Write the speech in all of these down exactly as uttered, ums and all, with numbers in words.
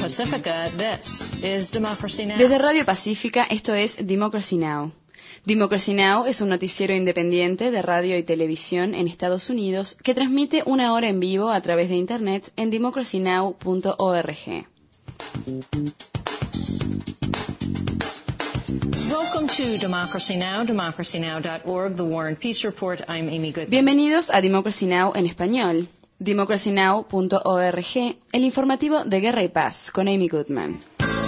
Pacifica, this is Democracy Now! Desde Radio Pacífica, esto es Democracy Now! Democracy Now! Es un noticiero independiente de radio y televisión en Estados Unidos que transmite una hora en vivo a través de Internet en democracy now punto org. Welcome to Democracy Now!, democracy now dot org, The War and Peace Report. I'm Amy Goodman. Bienvenidos a Democracy Now! En español. democracy now punto org, el informativo de Guerra y Paz, con Amy Goodman.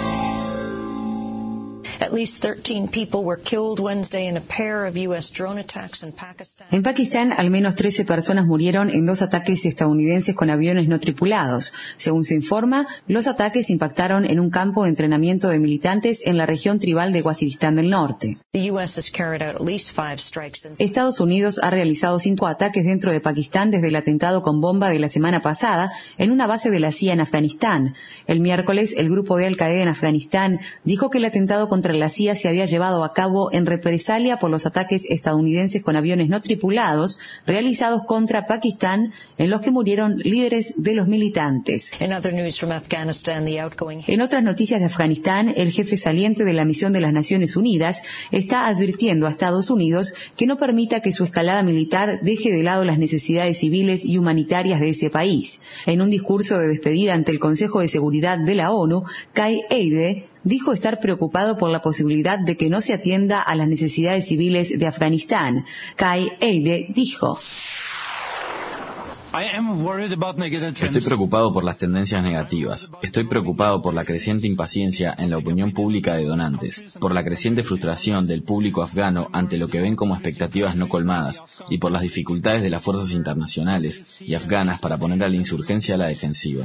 At least thirteen people were killed Wednesday in a pair of U S drone attacks in Pakistan. En Pakistán, al menos trece personas murieron en dos ataques estadounidenses con aviones no tripulados. Según se informa, los ataques impactaron en un campo de entrenamiento de militantes en la región tribal de Waziristán del Norte. The U S has carried out at least five strikes in... Estados Unidos ha realizado cinco ataques dentro de Pakistán desde el atentado con bomba de la semana pasada en una base de la C I A en Afganistán. El miércoles, el grupo de Al-Qaeda en Afganistán dijo que el atentado contra la C I A se había llevado a cabo en represalia por los ataques estadounidenses con aviones no tripulados realizados contra Pakistán, en los que murieron líderes de los militantes. In other news from Afghanistan, the outgoing... En otras noticias de Afganistán, el jefe saliente de la misión de las Naciones Unidas está advirtiendo a Estados Unidos que no permita que su escalada militar deje de lado las necesidades civiles y humanitarias de ese país. En un discurso de despedida ante el Consejo de Seguridad de la ONU, Kai Eide dijo estar preocupado por la posibilidad de que no se atienda a las necesidades civiles de Afganistán. Kai Eide dijo: Estoy preocupado por las tendencias negativas. Estoy preocupado por la creciente impaciencia en la opinión pública de donantes, por la creciente frustración del público afgano ante lo que ven como expectativas no colmadas y por las dificultades de las fuerzas internacionales y afganas para poner a la insurgencia a la defensiva.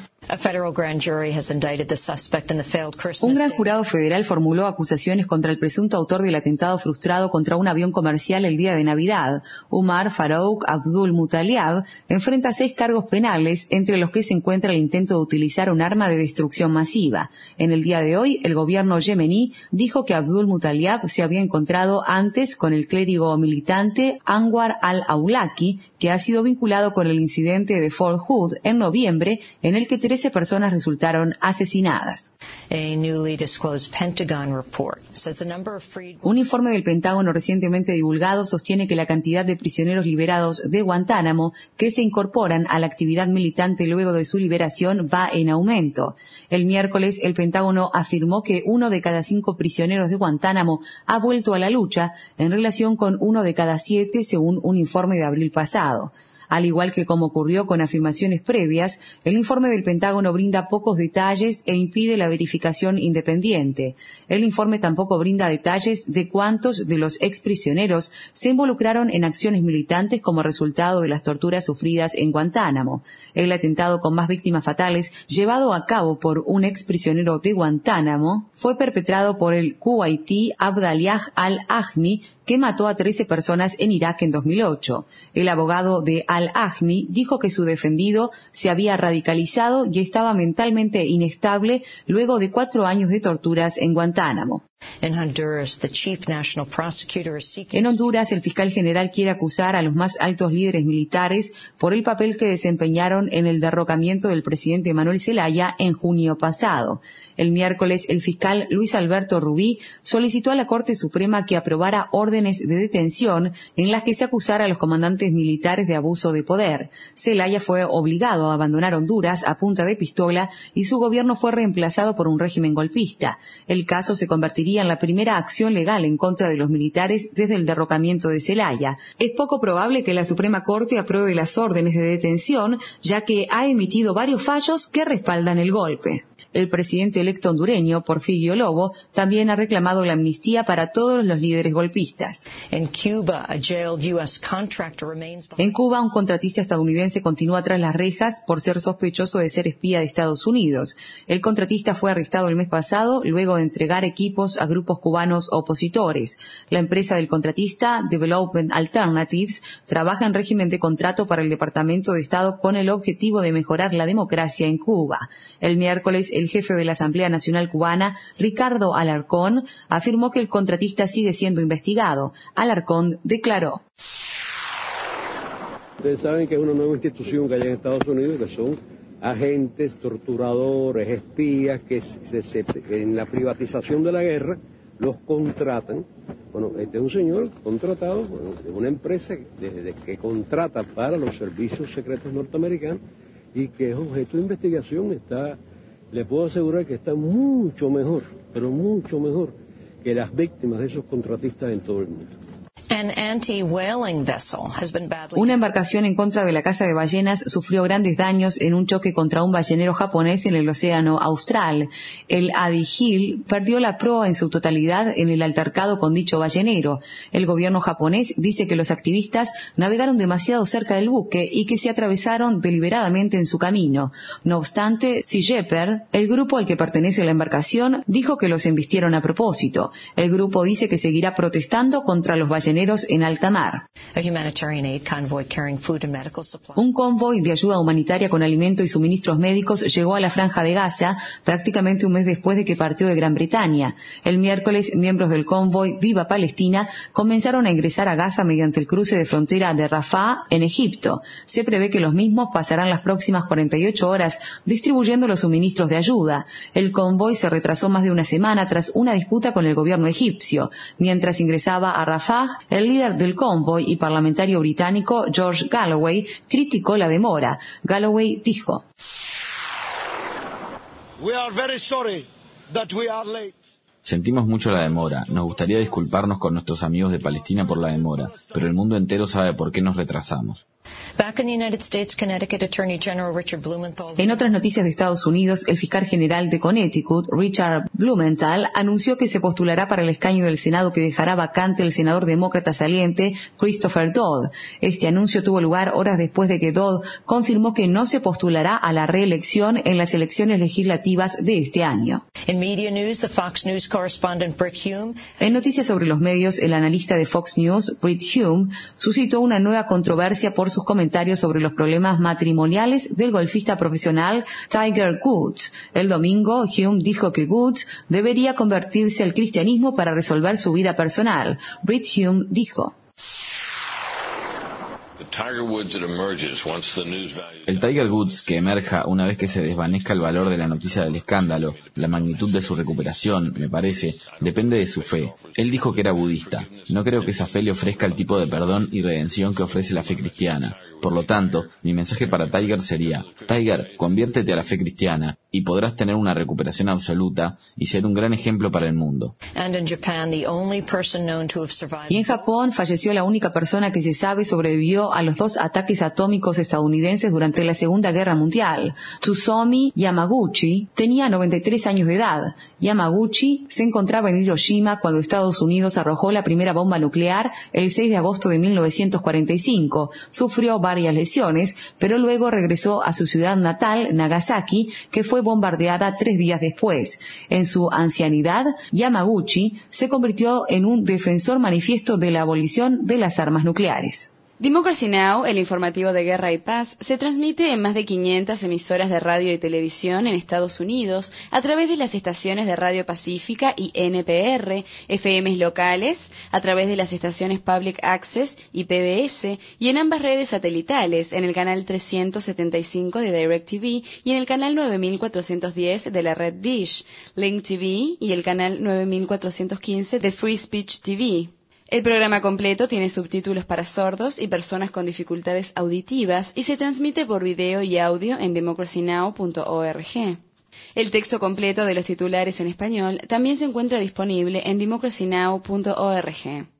Un gran jurado federal formuló acusaciones contra el presunto autor del atentado frustrado contra un avión comercial el día de Navidad. Umar Farouk Abdul Mutaliab enfrenta seis cargos penales, entre los que se encuentra el intento de utilizar un arma de destrucción masiva. En el día de hoy, el gobierno yemení dijo que Abdul Mutaliab se había encontrado antes con el clérigo militante Anwar al-Awlaki, que ha sido vinculado con el incidente de Fort Hood en noviembre, en el que trece personas resultaron asesinadas. Un informe del Pentágono recientemente divulgado sostiene que la cantidad de prisioneros liberados de Guantánamo que se incorporan a la actividad militante luego de su liberación va en aumento. El miércoles, el Pentágono afirmó que uno de cada cinco prisioneros de Guantánamo ha vuelto a la lucha, en relación con uno de cada siete, según un informe de abril pasado. Al igual que como ocurrió con afirmaciones previas, el informe del Pentágono brinda pocos detalles e impide la verificación independiente. El informe tampoco brinda detalles de cuántos de los exprisioneros se involucraron en acciones militantes como resultado de las torturas sufridas en Guantánamo. El atentado con más víctimas fatales, llevado a cabo por un exprisionero de Guantánamo, fue perpetrado por el kuwaití Abdallah al-Ahmi, que mató a trece personas en Irak en dos mil ocho. El abogado de al-Ahmi dijo que su defendido se había radicalizado y estaba mentalmente inestable luego de cuatro años de torturas en Guantánamo. En Honduras, the chief national prosecutor is seeking... En Honduras, el fiscal general quiere acusar a los más altos líderes militares por el papel que desempeñaron en el derrocamiento del presidente Manuel Zelaya en junio pasado. El miércoles, el fiscal Luis Alberto Rubí solicitó a la Corte Suprema que aprobara órdenes de detención en las que se acusara a los comandantes militares de abuso de poder. Zelaya fue obligado a abandonar Honduras a punta de pistola y su gobierno fue reemplazado por un régimen golpista. El caso se convertiría en la primera acción legal en contra de los militares desde el derrocamiento de Zelaya. Es poco probable que la Suprema Corte apruebe las órdenes de detención, ya que ha emitido varios fallos que respaldan el golpe. El presidente electo hondureño, Porfirio Lobo, también ha reclamado la amnistía para todos los líderes golpistas. En Cuba, a jailed U S contractor remains... En Cuba, un contratista estadounidense continúa tras las rejas por ser sospechoso de ser espía de Estados Unidos. El contratista fue arrestado el mes pasado luego de entregar equipos a grupos cubanos opositores. La empresa del contratista, Development Alternatives, trabaja en régimen de contrato para el Departamento de Estado con el objetivo de mejorar la democracia en Cuba. El miércoles, el jefe de la Asamblea Nacional Cubana, Ricardo Alarcón, afirmó que el contratista sigue siendo investigado. Alarcón declaró: Ustedes saben que es una nueva institución que hay en Estados Unidos, que son agentes, torturadores, espías que se, se, en la privatización de la guerra los contratan. Bueno, este es un señor contratado bueno, de una empresa de, de, que contrata para los servicios secretos norteamericanos y que es objeto de investigación. Está, le puedo asegurar que está mucho mejor, pero mucho mejor que las víctimas de esos contratistas en todo el mundo. Una embarcación en contra de la caza de ballenas sufrió grandes daños en un choque contra un ballenero japonés en el Océano Austral. El Adi Hill perdió la proa en su totalidad en el altercado con dicho ballenero. El gobierno japonés dice que los activistas navegaron demasiado cerca del buque y que se atravesaron deliberadamente en su camino. No obstante, Sea Shepherd, el grupo al que pertenece la embarcación, dijo que los embistieron a propósito. El grupo dice que seguirá protestando contra los balleneros en alta mar. Un convoy de ayuda humanitaria con alimento y suministros médicos llegó a la Franja de Gaza prácticamente un mes después de que partió de Gran Bretaña. El miércoles, miembros del convoy Viva Palestina comenzaron a ingresar a Gaza mediante el cruce de frontera de Rafah en Egipto. Se prevé que los mismos pasarán las próximas cuarenta y ocho horas distribuyendo los suministros de ayuda. El convoy se retrasó más de una semana tras una disputa con el gobierno egipcio. Mientras ingresaba a Rafah, el líder del convoy y parlamentario británico George Galloway criticó la demora. Galloway dijo: We are very sorry that we are late. Sentimos mucho la demora. Nos gustaría disculparnos con nuestros amigos de Palestina por la demora, pero el mundo entero sabe por qué nos retrasamos. En otras noticias de Estados Unidos, el fiscal general de Connecticut, Richard Blumenthal, anunció que se postulará para el escaño del Senado que dejará vacante el senador demócrata saliente Christopher Dodd. Este anuncio tuvo lugar horas después de que Dodd confirmó que no se postulará a la reelección en las elecciones legislativas de este año. En noticias sobre los medios, el analista de Fox News, Brit Hume, suscitó una nueva controversia por sus comentarios sobre los problemas matrimoniales del golfista profesional Tiger Woods. El domingo, Hume dijo que Woods debería convertirse al cristianismo para resolver su vida personal. Brit Hume dijo: El Tiger Woods que emerja una vez que se desvanezca el valor de la noticia del escándalo, la magnitud de su recuperación, me parece, depende de su fe. Él dijo que era budista. No creo que esa fe le ofrezca el tipo de perdón y redención que ofrece la fe cristiana. Por lo tanto, mi mensaje para Tiger sería: Tiger, conviértete a la fe cristiana y podrás tener una recuperación absoluta y ser un gran ejemplo para el mundo. Y en Japón falleció la única persona que se sabe sobrevivió a los dos ataques atómicos estadounidenses durante la Segunda Guerra Mundial. Tsutomu Yamaguchi tenía noventa y tres años de edad. Yamaguchi se encontraba en Hiroshima cuando Estados Unidos arrojó la primera bomba nuclear el seis de agosto de mil novecientos cuarenta y cinco. Sufrió varias lesiones, pero luego regresó a su ciudad natal, Nagasaki, que fue bombardeada tres días después. En su ancianidad, Yamaguchi se convirtió en un defensor manifiesto de la abolición de las armas nucleares. Democracy Now!, el informativo de guerra y paz, se transmite en más de quinientas emisoras de radio y televisión en Estados Unidos a través de las estaciones de Radio Pacífica y N P R, F Ms locales, a través de las estaciones Public Access y P B S, y en ambas redes satelitales, en el canal trescientos setenta y cinco de DirecTV y en el canal nueve mil cuatrocientos diez de la red Dish, Link T V y el canal nueve mil cuatrocientos quince de Free Speech T V. El programa completo tiene subtítulos para sordos y personas con dificultades auditivas y se transmite por video y audio en democracy now punto org. El texto completo de los titulares en español también se encuentra disponible en democracy now punto org.